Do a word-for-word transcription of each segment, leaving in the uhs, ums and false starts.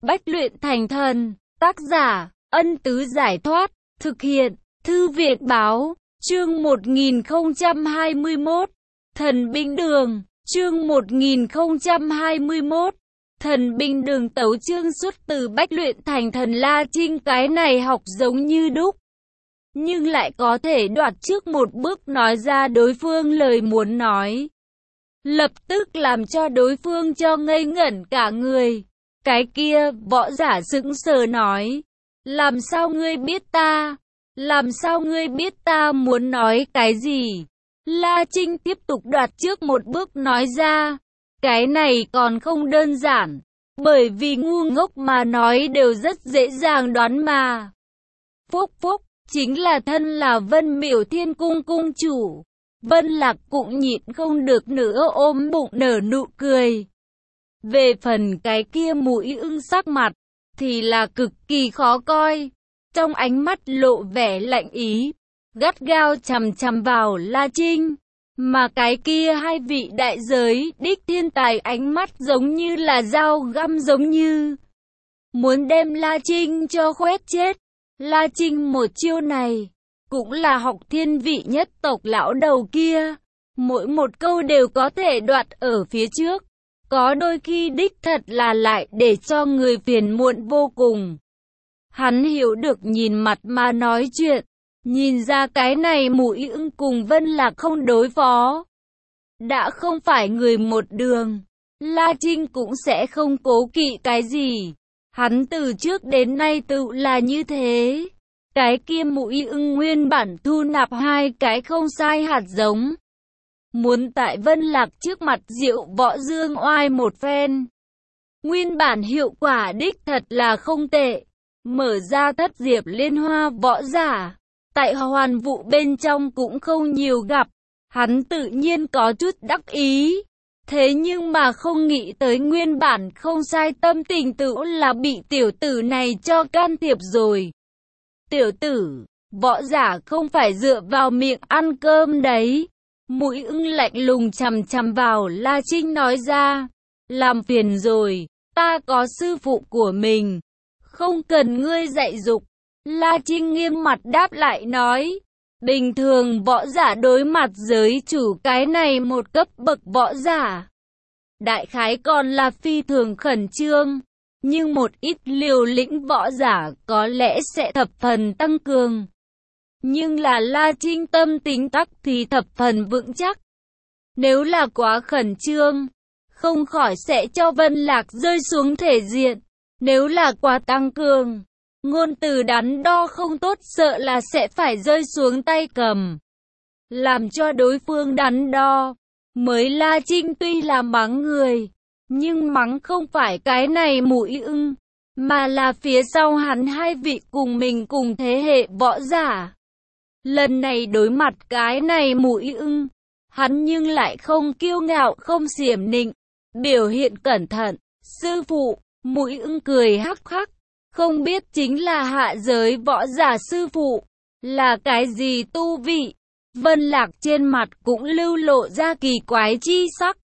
Bách luyện thành thần. Tác giả, Ân Tứ Giải Thoát. Thực hiện, Thư viện Báo. Chương một nghìn không trăm hai mươi mốt. Thần binh đường. Chương một nghìn không trăm hai mươi mốt. Thần binh đường tấu chương xuất từ Bách luyện thành thần. La Trinh cái này học giống như đúc, nhưng lại có thể đoạt trước một bước nói ra đối phương lời muốn nói. Lập tức làm cho đối phương cho ngây ngẩn cả người. Cái kia, võ giả sững sờ nói. Làm sao ngươi biết ta? Làm sao ngươi biết ta muốn nói cái gì? La Trinh tiếp tục đoạt trước một bước nói ra. Cái này còn không đơn giản. Bởi vì ngu ngốc mà nói đều rất dễ dàng đoán mà. Phúc phúc, chính là thân là Vân Miểu Thiên Cung cung chủ. Vân Lạc cũng nhịn không được nữa ôm bụng nở nụ cười. Về phần cái kia mũi ưng sắc mặt, thì là cực kỳ khó coi. Trong ánh mắt lộ vẻ lạnh ý, gắt gao chằm chằm vào La Trinh. Mà cái kia hai vị đại giới đích thiên tài ánh mắt giống như là dao găm giống như muốn đem La Trinh cho khoét chết. La Trinh một chiêu này cũng là học thiên vị nhất tộc lão đầu kia, mỗi một câu đều có thể đoạt ở phía trước, có đôi khi đích thật là lại để cho người phiền muộn vô cùng. Hắn hiểu được nhìn mặt mà nói chuyện, nhìn ra cái này mũi ưng cùng Vân Lạc không đối phó, đã không phải người một đường. La Trinh cũng sẽ không cố kỵ cái gì, hắn từ trước đến nay tự là như thế. Cái kia mũi ưng nguyên bản thu nạp hai cái không sai hạt giống, muốn tại Vân Lạc trước mặt diệu võ dương oai một phen. Nguyên bản hiệu quả đích thật là không tệ, mở ra thất diệp liên hoa võ giả, tại hoàn vụ bên trong cũng không nhiều gặp, hắn tự nhiên có chút đắc ý. Thế nhưng mà không nghĩ tới nguyên bản không sai tâm tình tự là bị tiểu tử này cho can thiệp rồi. Tiểu tử, võ giả không phải dựa vào miệng ăn cơm đấy. Mũi ưng lạnh lùng chằm chằm vào La Trinh nói ra. Làm phiền rồi, ta có sư phụ của mình, không cần ngươi dạy dục. La Trinh nghiêm mặt đáp lại nói. Bình thường võ giả đối mặt giới chủ cái này một cấp bậc võ giả, đại khái còn là phi thường khẩn trương. Nhưng một ít liều lĩnh võ giả có lẽ sẽ thập phần tăng cường. Nhưng là La Trinh tâm tính tắc thì thập phần vững chắc. Nếu là quá khẩn trương, không khỏi sẽ cho Vân Lạc rơi xuống thể diện. Nếu là quá tăng cường, ngôn từ đắn đo không tốt sợ là sẽ phải rơi xuống tay cầm. Làm cho đối phương đắn đo, mới La Trinh tuy là mắng người, nhưng mắng không phải cái này mũi ưng, mà là phía sau hắn hai vị cùng mình cùng thế hệ võ giả. Lần này đối mặt cái này mũi ưng, hắn nhưng lại không kiêu ngạo không xiểm nịnh, biểu hiện cẩn thận. Sư phụ, mũi ưng cười hắc hắc, không biết chính là hạ giới võ giả sư phụ, là cái gì tu vị? Vân Lạc trên mặt cũng lưu lộ ra kỳ quái chi sắc.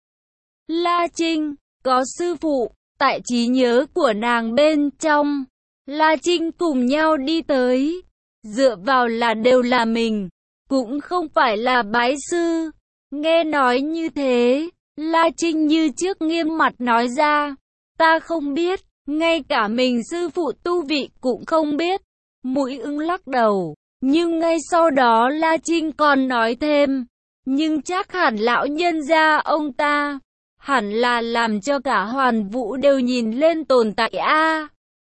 La Trinh, có sư phụ, tại trí nhớ của nàng bên trong, La Trinh cùng nhau đi tới, dựa vào là đều là mình, cũng không phải là bái sư. Nghe nói như thế, La Trinh như trước nghiêm mặt nói ra, ta không biết, ngay cả mình sư phụ tu vị cũng không biết. Mũi ưng lắc đầu, nhưng ngay sau đó La Trinh còn nói thêm, nhưng chắc hẳn lão nhân gia ông ta, hẳn là làm cho cả hoàn vũ đều nhìn lên tồn tại a. À,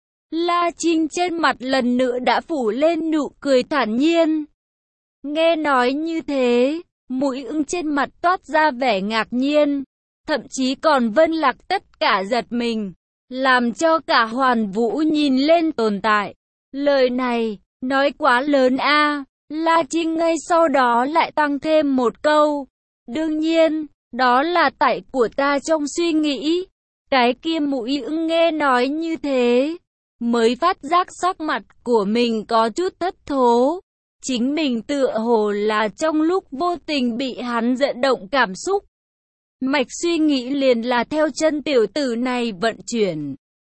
La Trinh trên mặt lần nữa đã phủ lên nụ cười thản nhiên. Nghe nói như thế, mũi ưng trên mặt toát ra vẻ ngạc nhiên, thậm chí còn Vân Lạc tất cả giật mình, làm cho cả hoàn vũ nhìn lên tồn tại. Lời này, nói quá lớn a. À, La Trinh ngay sau đó lại tăng thêm một câu. Đương nhiên, đó là tại của ta trong suy nghĩ. Cái kia mũi ưng nghe nói như thế, mới phát giác sắc mặt của mình có chút thất thố. Chính mình tựa hồ là trong lúc vô tình bị hắn dẫn động cảm xúc. Mạch suy nghĩ liền là theo chân tiểu tử này vận chuyển.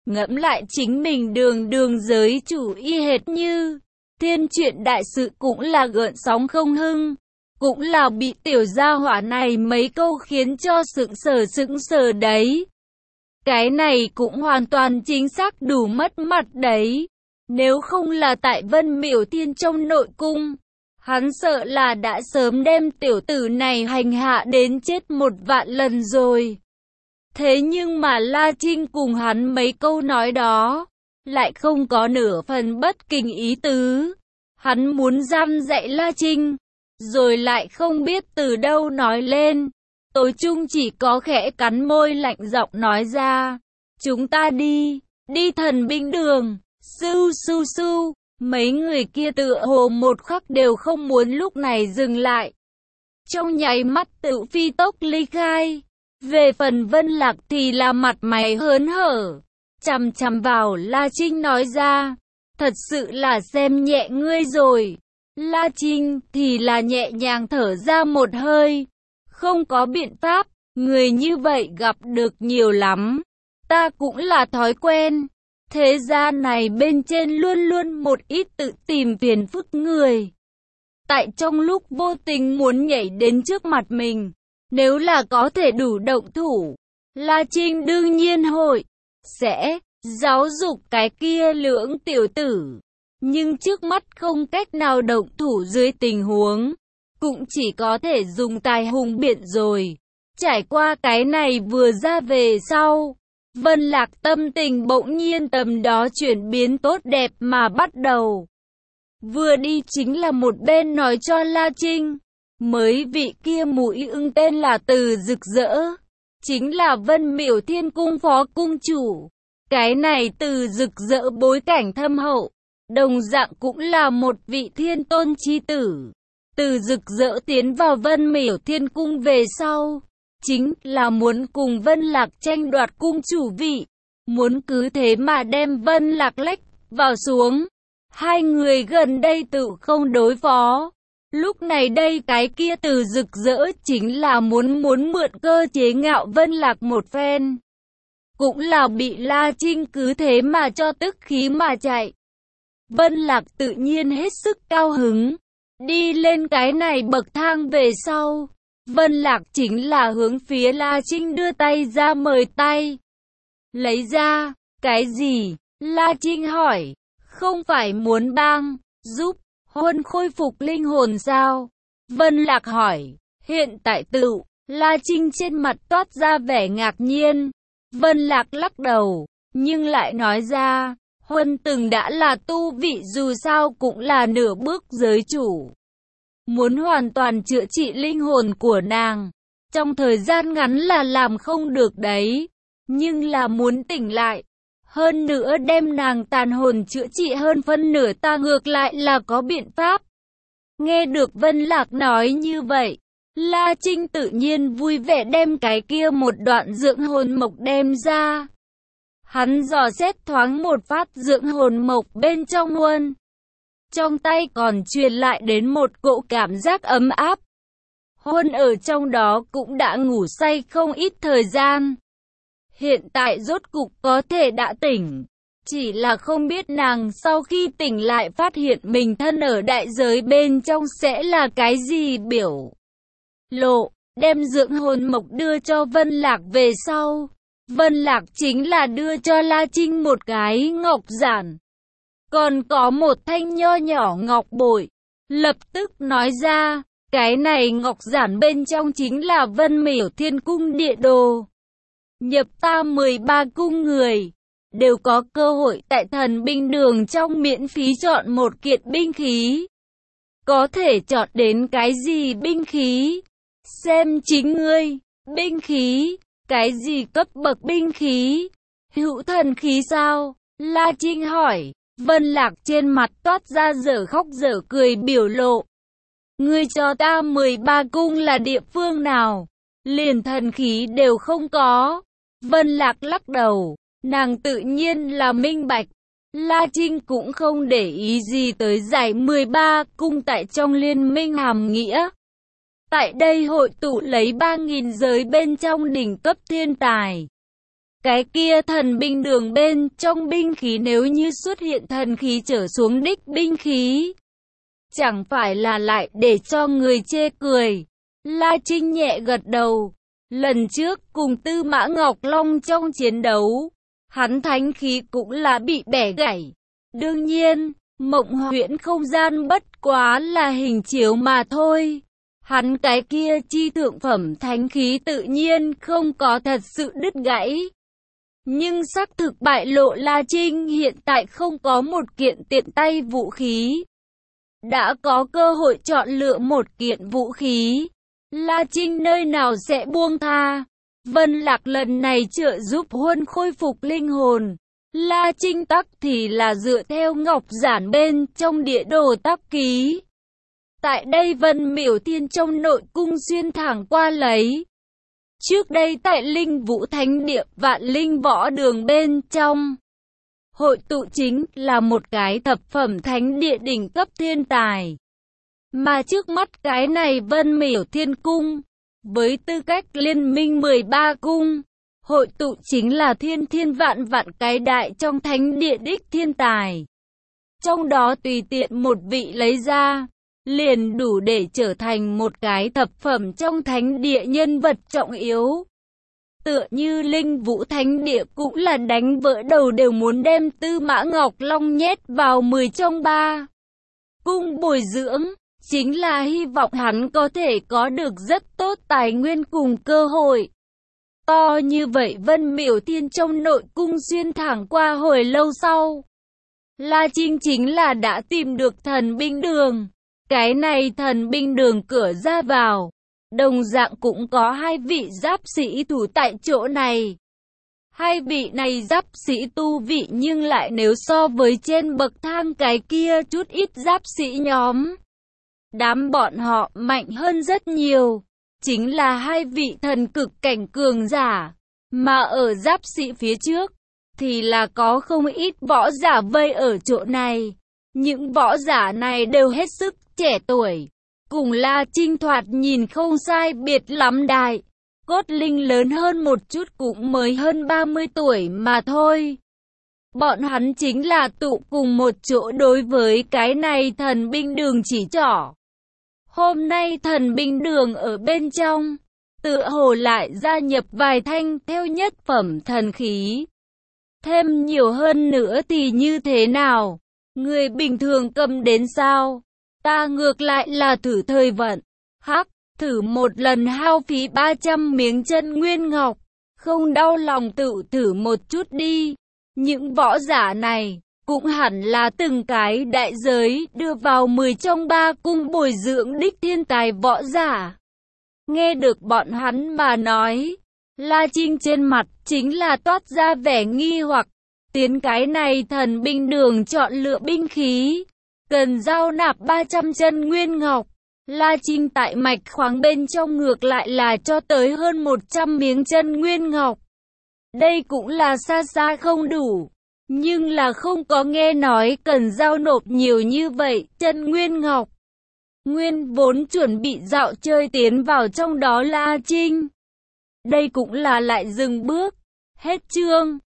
Ngẫm lại chính mình đường đường giới chủ y hệt như thiên truyện đại sự cũng là gợn sóng không hưng. Cũng là bị tiểu gia hỏa này mấy câu khiến cho sững sờ sững sờ đấy. Cái này cũng hoàn toàn chính xác đủ mất mặt đấy. Nếu không là tại Vân Miểu Thiên trong nội cung, hắn sợ là đã sớm đem tiểu tử này hành hạ đến chết một vạn lần rồi. Thế nhưng mà La Trinh cùng hắn mấy câu nói đó, lại không có nửa phần bất kính ý tứ. Hắn muốn giam dạy La Trinh, rồi lại không biết từ đâu nói lên. Tối chung chỉ có khẽ cắn môi lạnh giọng nói ra, chúng ta đi, đi thần binh đường, su su su. Mấy người kia tựa hồ một khắc đều không muốn lúc này dừng lại. Trong nháy mắt tự phi tốc ly khai. Về phần Vân Lạc thì là mặt mày hớn hở, chằm chằm vào La Trinh nói ra, thật sự là xem nhẹ ngươi rồi. La Trinh thì là nhẹ nhàng thở ra một hơi, không có biện pháp, người như vậy gặp được nhiều lắm, ta cũng là thói quen. Thế gian này bên trên luôn luôn một ít tự tìm phiền phức người. Tại trong lúc vô tình muốn nhảy đến trước mặt mình, nếu là có thể đủ động thủ, La Trinh đương nhiên hội sẽ giáo dục cái kia lưỡng tiểu tử. Nhưng trước mắt không cách nào động thủ dưới tình huống, cũng chỉ có thể dùng tài hùng biện rồi. Trải qua cái này vừa ra về sau, Vân Lạc tâm tình bỗng nhiên tầm đó chuyển biến tốt đẹp mà bắt đầu. Vừa đi chính là một bên nói cho La Trinh, mới vị kia mũi ưng tên là Từ Rực Rỡ, chính là Vân Miểu Thiên cung phó cung chủ. Cái này Từ Rực Rỡ bối cảnh thâm hậu, đồng dạng cũng là một vị thiên tôn chi tử. Từ Rực Rỡ tiến vào Vân Miểu Thiên cung về sau, chính là muốn cùng Vân Lạc tranh đoạt cung chủ vị, muốn cứ thế mà đem Vân Lạc lách vào xuống. Hai người gần đây tự không đối phó. Lúc này đây cái kia Từ Rực Rỡ chính là muốn muốn mượn cơ chế ngạo Vân Lạc một phen. Cũng là bị La Trinh cứ thế mà cho tức khí mà chạy. Vân Lạc tự nhiên hết sức cao hứng. Đi lên cái này bậc thang về sau, Vân Lạc chính là hướng phía La Trinh đưa tay ra mời tay. Lấy ra, cái gì? La Trinh hỏi, không phải muốn bang, giúp, Huân khôi phục linh hồn sao? Vân Lạc hỏi, hiện tại tự, La Trinh trên mặt toát ra vẻ ngạc nhiên. Vân Lạc lắc đầu, nhưng lại nói ra, Huân từng đã là tu vị dù sao cũng là nửa bước giới chủ. Muốn hoàn toàn chữa trị linh hồn của nàng, trong thời gian ngắn là làm không được đấy. Nhưng là muốn tỉnh lại, hơn nữa đem nàng tàn hồn chữa trị hơn phân nửa ta ngược lại là có biện pháp. Nghe được Vân Lạc nói như vậy, La Trinh tự nhiên vui vẻ đem cái kia một đoạn dưỡng hồn mộc đem ra. Hắn dò xét thoáng một phát dưỡng hồn mộc bên trong Huân. Trong tay còn truyền lại đến một cỗ cảm giác ấm áp. Huân ở trong đó cũng đã ngủ say không ít thời gian. Hiện tại rốt cục có thể đã tỉnh. Chỉ là không biết nàng sau khi tỉnh lại phát hiện mình thân ở đại giới bên trong sẽ là cái gì biểu lộ. Đem dưỡng hồn mộc đưa cho Vân Lạc về sau, Vân Lạc chính là đưa cho La Trinh một cái ngọc giản. Còn có một thanh nho nhỏ ngọc bội. Lập tức nói ra, cái này ngọc giản bên trong chính là Vân Miểu Thiên cung địa đồ. Nhập ta mười ba cung người, đều có cơ hội tại thần binh đường trong miễn phí chọn một kiện binh khí. Có thể chọn đến cái gì binh khí? Xem chính ngươi. Binh khí, cái gì cấp bậc binh khí? Hữu thần khí sao? La Trinh hỏi. Vân Lạc trên mặt toát ra dở khóc dở cười biểu lộ. Ngươi cho ta mười ba cung là địa phương nào? Liền thần khí đều không có. Vân Lạc lắc đầu, nàng tự nhiên là minh bạch. La Trinh cũng không để ý gì tới giải mười ba cung tại trong liên minh hàm nghĩa. Tại đây hội tụ lấy ba nghìn giới bên trong đỉnh cấp thiên tài. Cái kia thần binh đường bên trong binh khí nếu như xuất hiện thần khí trở xuống đích binh khí, chẳng phải là lại để cho người chê cười. La Trinh nhẹ gật đầu. Lần trước cùng Tư Mã Ngọc Long trong chiến đấu, hắn thánh khí cũng là bị bẻ gãy. Đương nhiên, Mộng Huyễn không gian bất quá là hình chiếu mà thôi. Hắn cái kia chi thượng phẩm thánh khí tự nhiên không có thật sự đứt gãy. Nhưng xác thực bại lộ La Trinh hiện tại không có một kiện tiện tay vũ khí. Đã có cơ hội chọn lựa một kiện vũ khí, La Trinh nơi nào sẽ buông tha. Vân Lạc lần này trợ giúp Huân khôi phục linh hồn. La Trinh tắc thì là dựa theo ngọc giản bên trong địa đồ tác ký. Tại đây Vân Miểu Thiên trong nội cung xuyên thẳng qua lấy. Trước đây tại Linh Vũ Thánh Địa Vạn Linh Võ Đường bên trong, hội tụ chính là một cái thập phẩm thánh địa đỉnh cấp thiên tài. Mà trước mắt cái này Vân Miểu Thiên Cung, với tư cách liên minh mười ba cung, hội tụ chính là thiên thiên vạn vạn cái đại trong thánh địa đích thiên tài. Trong đó tùy tiện một vị lấy ra, liền đủ để trở thành một cái thập phẩm trong thánh địa nhân vật trọng yếu. Tựa như Linh Vũ Thánh Địa cũng là đánh vỡ đầu đều muốn đem Tư Mã Ngọc Long nhét vào mười trong ba cung bồi dưỡng, chính là hy vọng hắn có thể có được rất tốt tài nguyên cùng cơ hội. To như vậy Vân Miểu Thiên trong nội cung xuyên thẳng qua hồi lâu sau, La Trinh chính là đã tìm được thần binh đường. Cái này thần binh đường cửa ra vào, đồng dạng cũng có hai vị giáp sĩ thủ tại chỗ này. Hai vị này giáp sĩ tu vị nhưng lại nếu so với trên bậc thang cái kia chút ít giáp sĩ nhóm, đám bọn họ mạnh hơn rất nhiều. Chính là hai vị thần cực cảnh cường giả. Mà ở giáp sĩ phía trước, thì là có không ít võ giả vây ở chỗ này. Những võ giả này đều hết sức trẻ tuổi, cùng La Trinh thoạt nhìn không sai biệt lắm đại. Cốt linh lớn hơn một chút cũng mới hơn ba mươi tuổi mà thôi. Bọn hắn chính là tụ cùng một chỗ đối với cái này thần binh đường chỉ trỏ. Hôm nay thần binh đường ở bên trong, tựa hồ lại gia nhập vài thanh theo nhất phẩm thần khí. Thêm nhiều hơn nữa thì như thế nào? Người bình thường cầm đến sao? Ta ngược lại là thử thời vận. Hắc, thử một lần hao phí ba trăm miếng chân nguyên ngọc. Không đau lòng tự thử một chút đi. Những võ giả này, cũng hẳn là từng cái đại giới đưa vào mười trong ba cung bồi dưỡng đích thiên tài võ giả. Nghe được bọn hắn mà nói, La Trinh trên mặt chính là toát ra vẻ nghi hoặc. Tiến cái này thần binh đường chọn lựa binh khí, cần giao nạp ba trăm chân nguyên ngọc. La Trinh tại mạch khoáng bên trong ngược lại là cho tới hơn một trăm miếng chân nguyên ngọc. Đây cũng là xa xa không đủ, nhưng là không có nghe nói cần giao nộp nhiều như vậy chân nguyên ngọc. Nguyên vốn chuẩn bị dạo chơi tiến vào trong đó La Trinh, đây cũng là lại dừng bước. Hết chương.